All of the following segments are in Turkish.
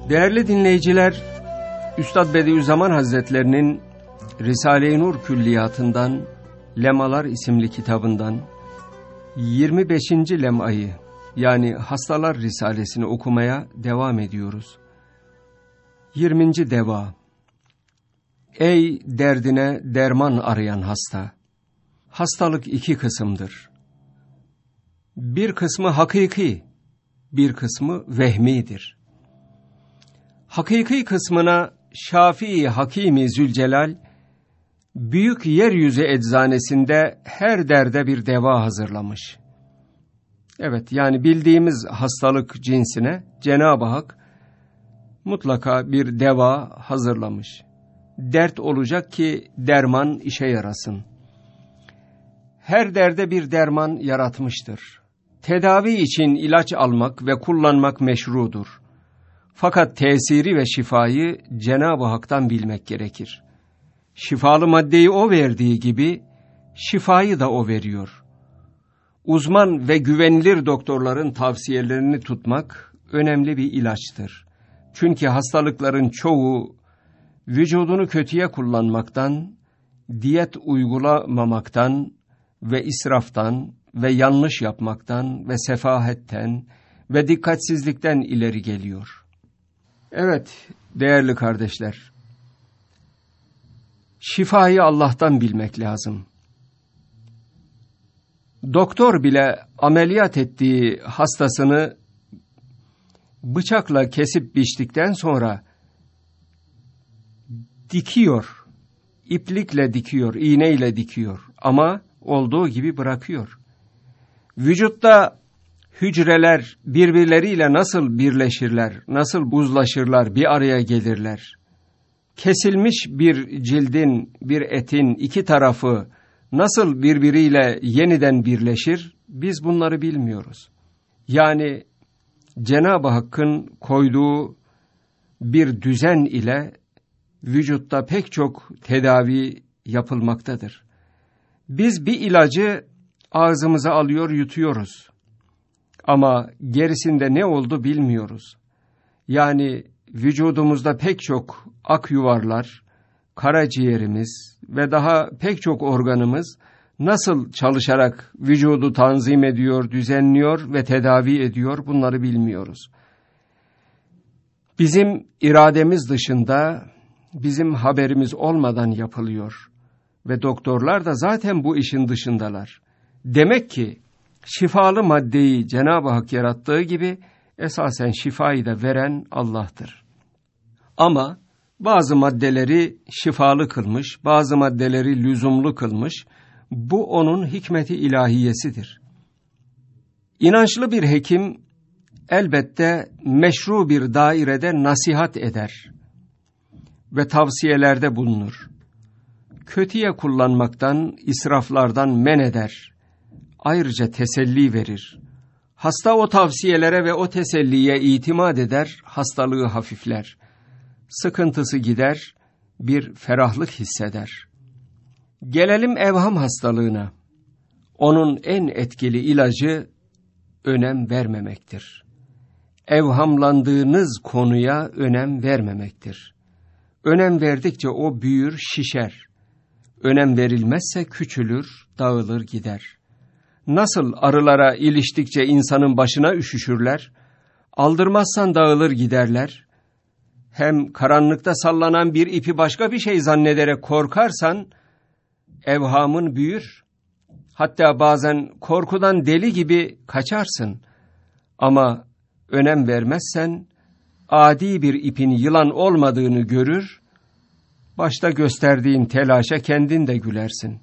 Değerli dinleyiciler, Üstad Bediüzzaman Hazretlerinin Risale-i Nur Külliyatı'ndan, Lemalar isimli kitabından 25. lemayı yani Hastalar Risalesini okumaya devam ediyoruz. 20. deva. Ey derdine derman arayan hasta! Hastalık iki kısımdır. Bir kısmı hakiki, bir kısmı vehmidir. Hakiki kısmına Şafii Hakimi Zülcelal, büyük yeryüzü eczanesinde her derde bir deva hazırlamış. Evet, yani bildiğimiz hastalık cinsine Cenab-ı Hak mutlaka bir deva hazırlamış. Dert olacak ki derman işe yarasın. Her derde bir derman yaratmıştır. Tedavi için ilaç almak ve kullanmak meşrudur. Fakat tesiri ve şifayı Cenab-ı Hak'tan bilmek gerekir. Şifalı maddeyi O verdiği gibi şifayı da O veriyor. Uzman ve güvenilir doktorların tavsiyelerini tutmak önemli bir ilaçtır. Çünkü hastalıkların çoğu vücudunu kötüye kullanmaktan, diyet uygulamamaktan ve israftan ve yanlış yapmaktan ve sefahetten ve dikkatsizlikten ileri geliyor. Evet değerli kardeşler, şifayı Allah'tan bilmek lazım. Doktor bile ameliyat ettiği hastasını bıçakla kesip biçtikten sonra dikiyor, iplikle dikiyor, iğneyle dikiyor ama olduğu gibi bırakıyor. Vücutta hücreler birbirleriyle nasıl birleşirler, nasıl buzlaşırlar, bir araya gelirler. Kesilmiş bir cildin, bir etin iki tarafı nasıl birbiriyle yeniden birleşir, biz bunları bilmiyoruz. Yani Cenab-ı Hakk'ın koyduğu bir düzen ile vücutta pek çok tedavi yapılmaktadır. Biz bir ilacı ağzımıza alıyor, yutuyoruz. Ama gerisinde ne oldu bilmiyoruz. Yani vücudumuzda pek çok ak yuvarlar, karaciğerimiz ve daha pek çok organımız nasıl çalışarak vücudu tanzim ediyor, düzenliyor ve tedavi ediyor, bunları bilmiyoruz. Bizim irademiz dışında, bizim haberimiz olmadan yapılıyor ve doktorlar da zaten bu işin dışındalar. Demek ki şifalı maddeyi Cenab-ı Hak yarattığı gibi esasen şifayı da veren Allah'tır. Ama bazı maddeleri şifalı kılmış, bazı maddeleri lüzumlu kılmış. Bu onun hikmeti ilahiyesidir. İnançlı bir hekim elbette meşru bir dairede nasihat eder ve tavsiyelerde bulunur. Kötüye kullanmaktan, israflardan men eder. Ayrıca teselli verir. Hasta o tavsiyelere ve o teselliye itimat eder, hastalığı hafifler. Sıkıntısı gider, bir ferahlık hisseder. Gelelim evham hastalığına. Onun en etkili ilacı önem vermemektir. Evhamlandığınız konuya önem vermemektir. Önem verdikçe o büyür, şişer. Önem verilmezse küçülür, dağılır gider. Nasıl arılara iliştikçe insanın başına üşüşürler, aldırmazsan dağılır giderler. Hem karanlıkta sallanan bir ipi başka bir şey zannederek korkarsan, evhamın büyür. Hatta bazen korkudan deli gibi kaçarsın. Ama önem vermezsen, adi bir ipin yılan olmadığını görür, başta gösterdiğin telaşa kendin de gülersin.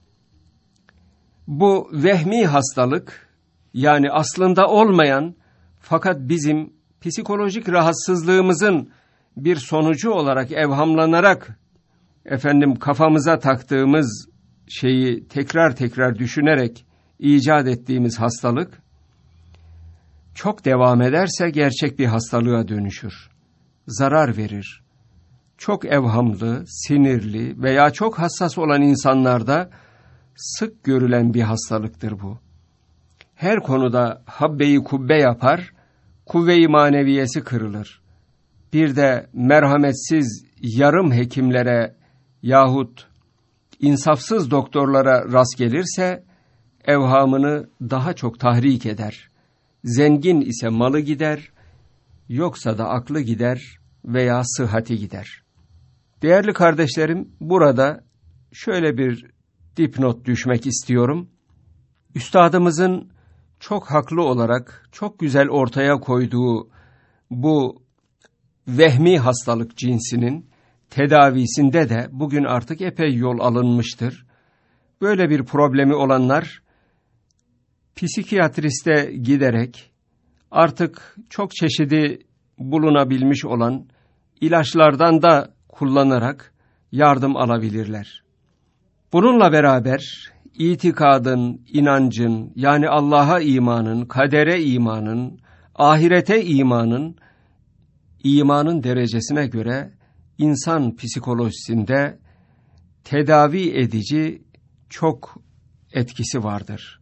Bu vehmi hastalık, yani aslında olmayan fakat bizim psikolojik rahatsızlığımızın bir sonucu olarak evhamlanarak kafamıza taktığımız şeyi tekrar tekrar düşünerek icat ettiğimiz hastalık çok devam ederse gerçek bir hastalığa dönüşür. Zarar verir. Çok evhamlı, sinirli veya çok hassas olan insanlarda sık görülen bir hastalıktır bu. Her konuda habbeyi kubbe yapar, kuvve-i maneviyesi kırılır. bir de merhametsiz yarım hekimlere yahut insafsız doktorlara rast gelirse, evhamını daha çok tahrik eder. Zengin ise malı gider, yoksa da aklı gider veya sıhhati gider. Değerli kardeşlerim, burada şöyle bir dipnot düşmek istiyorum. Üstadımızın çok haklı olarak, çok güzel ortaya koyduğu bu vehmi hastalık cinsinin tedavisinde de bugün artık epey yol alınmıştır. Böyle bir problemi olanlar psikiyatriste giderek artık çok çeşidi bulunabilmiş olan ilaçlardan da kullanarak yardım alabilirler. Bununla beraber itikadın, inancın, yani Allah'a imanın, kadere imanın, ahirete imanın derecesine göre insan psikolojisinde tedavi edici çok etkisi vardır.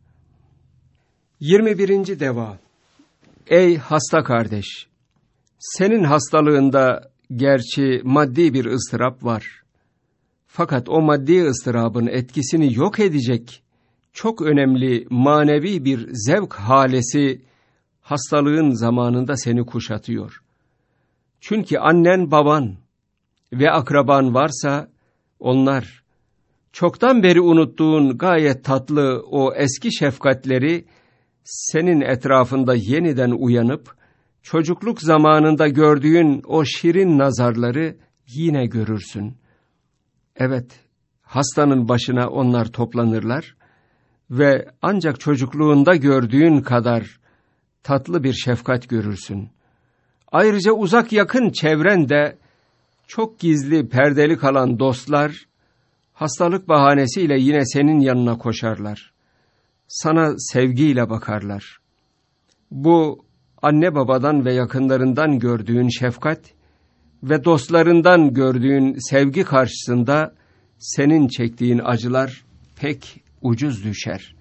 21. deva. Ey hasta kardeş! Senin hastalığında gerçi maddi bir ıstırap var. Fakat o maddi ıstırabın etkisini yok edecek çok önemli manevi bir zevk halesi hastalığın zamanında seni kuşatıyor. Çünkü annen, baban ve akraban varsa onlar çoktan beri unuttuğun gayet tatlı o eski şefkatleri senin etrafında yeniden uyanıp çocukluk zamanında gördüğün o şirin nazarları yine görürsün. Evet, hastanın başına onlar toplanırlar ve ancak çocukluğunda gördüğün kadar tatlı bir şefkat görürsün. Ayrıca uzak yakın çevrende çok gizli, perdeli kalan dostlar, hastalık bahanesiyle yine senin yanına koşarlar. Sana sevgiyle bakarlar. Bu anne babadan ve yakınlarından gördüğün şefkat ve dostlarından gördüğün sevgi karşısında senin çektiğin acılar pek ucuz düşer.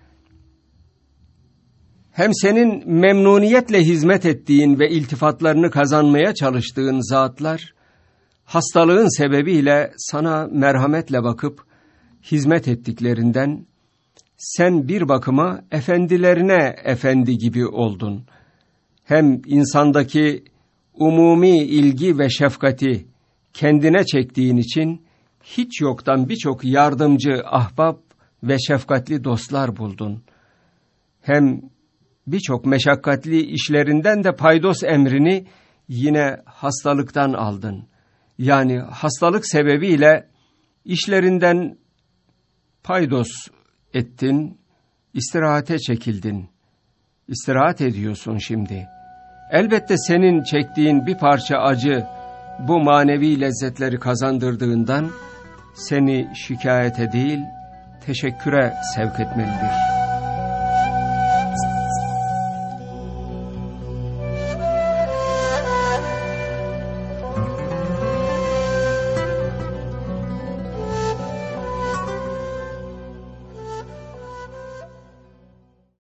Hem senin memnuniyetle hizmet ettiğin ve iltifatlarını kazanmaya çalıştığın zatlar, hastalığın sebebiyle sana merhametle bakıp hizmet ettiklerinden, sen bir bakıma efendilerine efendi gibi oldun. Hem insandaki umumi ilgi ve şefkati kendine çektiğin için, hiç yoktan birçok yardımcı, ahbap ve şefkatli dostlar buldun. Hem birçok meşakkatli işlerinden de paydos emrini yine hastalıktan aldın. Yani hastalık sebebiyle işlerinden paydos ettin, istirahate çekildin. İstirahat ediyorsun şimdi. Elbette senin çektiğin bir parça acı bu manevi lezzetleri kazandırdığından seni şikayete değil, teşekküre sevk etmelidir.